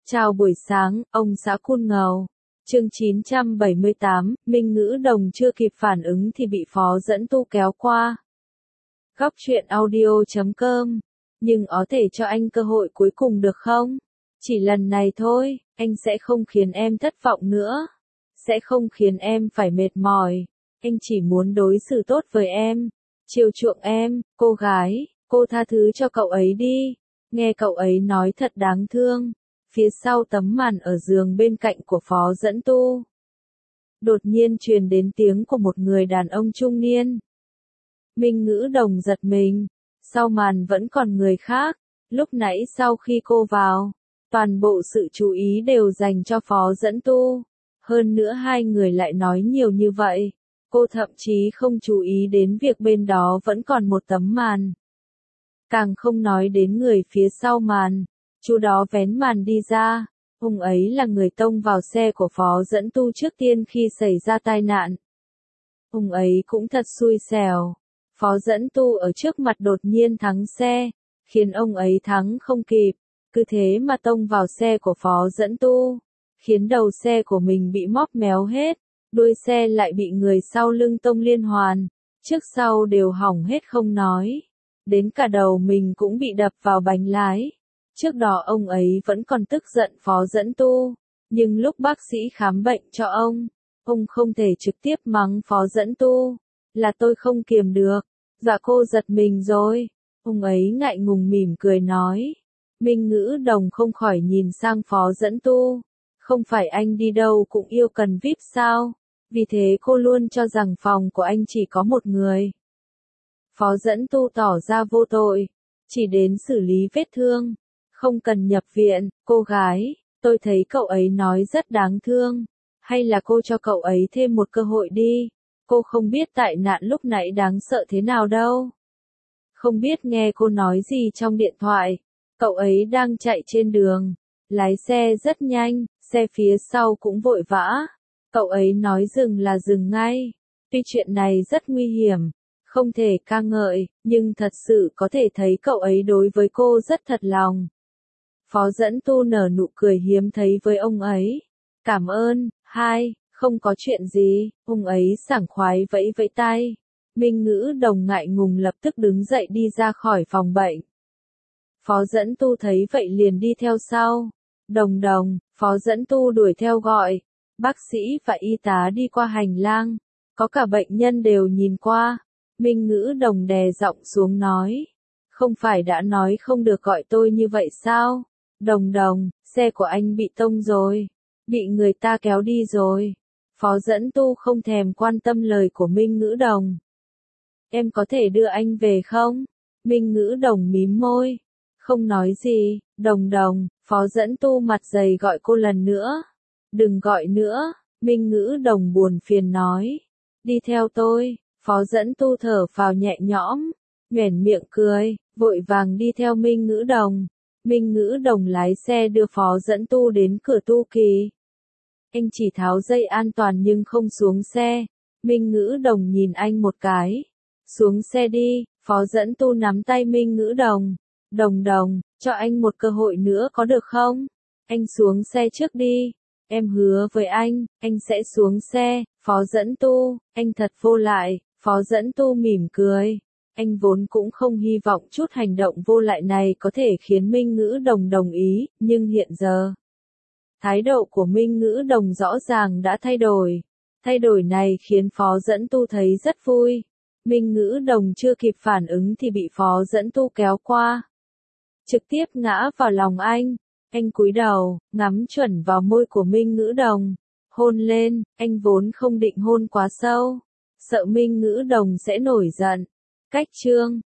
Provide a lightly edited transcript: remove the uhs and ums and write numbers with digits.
Chào buổi sáng, ông xã Cun Ngầu. Chương 978, Minh Ngữ Đồng chưa kịp phản ứng thì bị Phó Dẫn Tu kéo qua. Góc truyện audio.com. Nhưng có thể cho anh cơ hội cuối cùng được không? Chỉ lần này thôi, anh sẽ không khiến em thất vọng nữa. Sẽ không khiến em phải mệt mỏi. Anh chỉ muốn đối xử tốt với em. Chiều chuộng em, cô gái, cô tha thứ cho cậu ấy đi. Nghe cậu ấy nói thật đáng thương. Phía sau tấm màn ở giường bên cạnh của Phó Dẫn Tu, đột nhiên truyền đến tiếng của một người đàn ông trung niên. Minh Ngữ Đồng giật mình, sau màn vẫn còn người khác. Lúc nãy sau khi cô vào, toàn bộ sự chú ý đều dành cho Phó Dẫn Tu. Hơn nữa hai người lại nói nhiều như vậy, cô thậm chí không chú ý đến việc bên đó vẫn còn một tấm màn. Càng không nói đến người phía sau màn. Chú đó vén màn đi ra, ông ấy là người tông vào xe của Phó Dẫn Tu trước tiên khi xảy ra tai nạn. Ông ấy cũng thật xui xẻo. Phó Dẫn Tu ở trước mặt đột nhiên thắng xe, khiến ông ấy thắng không kịp, cứ thế mà tông vào xe của Phó Dẫn Tu, khiến đầu xe của mình bị móp méo hết, đuôi xe lại bị người sau lưng tông liên hoàn, trước sau đều hỏng hết không nói, đến cả đầu mình cũng bị đập vào bánh lái. Trước đó ông ấy vẫn còn tức giận Phó Dẫn Tu, nhưng lúc bác sĩ khám bệnh cho ông không thể trực tiếp mắng Phó Dẫn Tu, là tôi không kiềm được. Dạ cô giật mình rồi. Ông ấy ngại ngùng mỉm cười nói. Minh Ngữ Đồng không khỏi nhìn sang Phó Dẫn Tu. Không phải anh đi đâu cũng yêu cần VIP sao? Vì thế cô luôn cho rằng phòng của anh chỉ có một người. Phó Dẫn Tu tỏ ra vô tội, chỉ đến xử lý vết thương. Không cần nhập viện, cô gái, tôi thấy cậu ấy nói rất đáng thương. Hay là cô cho cậu ấy thêm một cơ hội đi. Cô không biết tai nạn lúc nãy đáng sợ thế nào đâu. Không biết nghe cô nói gì trong điện thoại. Cậu ấy đang chạy trên đường. Lái xe rất nhanh, xe phía sau cũng vội vã. Cậu ấy nói dừng là dừng ngay. Tuy chuyện này rất nguy hiểm, không thể ca ngợi, nhưng thật sự có thể thấy cậu ấy đối với cô rất thật lòng. Phó Dẫn Tu nở nụ cười hiếm thấy với ông ấy. Cảm ơn, không có chuyện gì, ông ấy sảng khoái vẫy vẫy tay. Minh Ngữ Đồng ngại ngùng lập tức đứng dậy đi ra khỏi phòng bệnh. Phó Dẫn Tu thấy vậy liền đi theo sau. Đồng, Phó Dẫn Tu đuổi theo gọi. Bác sĩ và y tá đi qua hành lang. Có cả bệnh nhân đều nhìn qua. Minh Ngữ Đồng đè giọng xuống nói. Không phải đã nói không được gọi tôi như vậy sao? Đồng, xe của anh bị tông rồi. Bị người ta kéo đi rồi. Phó Dẫn Tu không thèm quan tâm lời của Minh Ngữ Đồng. Em có thể đưa anh về không? Minh Ngữ Đồng mím môi. Không nói gì. Đồng, Phó Dẫn Tu mặt dày gọi cô lần nữa. Đừng gọi nữa. Minh Ngữ Đồng buồn phiền nói. Đi theo tôi. Phó Dẫn Tu thở phào nhẹ nhõm. Nhoẻn miệng cười, vội vàng đi theo Minh Ngữ Đồng. Minh Ngữ Đồng lái xe đưa Phó Dẫn Tu đến cửa tu kỳ. Anh chỉ tháo dây an toàn nhưng không xuống xe. Minh Ngữ Đồng nhìn anh một cái. Xuống xe đi. Phó Dẫn Tu nắm tay Minh Ngữ Đồng. Đồng, cho anh một cơ hội nữa có được không? Anh xuống xe trước đi. Em hứa với anh sẽ xuống xe. Phó Dẫn Tu, anh thật vô lại. Phó Dẫn Tu mỉm cười. Anh vốn cũng không hy vọng chút hành động vô lại này có thể khiến Minh Ngữ Đồng đồng ý, nhưng hiện giờ, thái độ của Minh Ngữ Đồng rõ ràng đã thay đổi. Thay đổi này khiến Phó Dẫn Tu thấy rất vui. Minh Ngữ Đồng chưa kịp phản ứng thì bị Phó Dẫn Tu kéo qua. Trực tiếp ngã vào lòng anh. Anh cúi đầu, ngắm chuẩn vào môi của Minh Ngữ Đồng. Hôn lên, anh vốn không định hôn quá sâu. Sợ Minh Ngữ Đồng sẽ nổi giận. Cách chương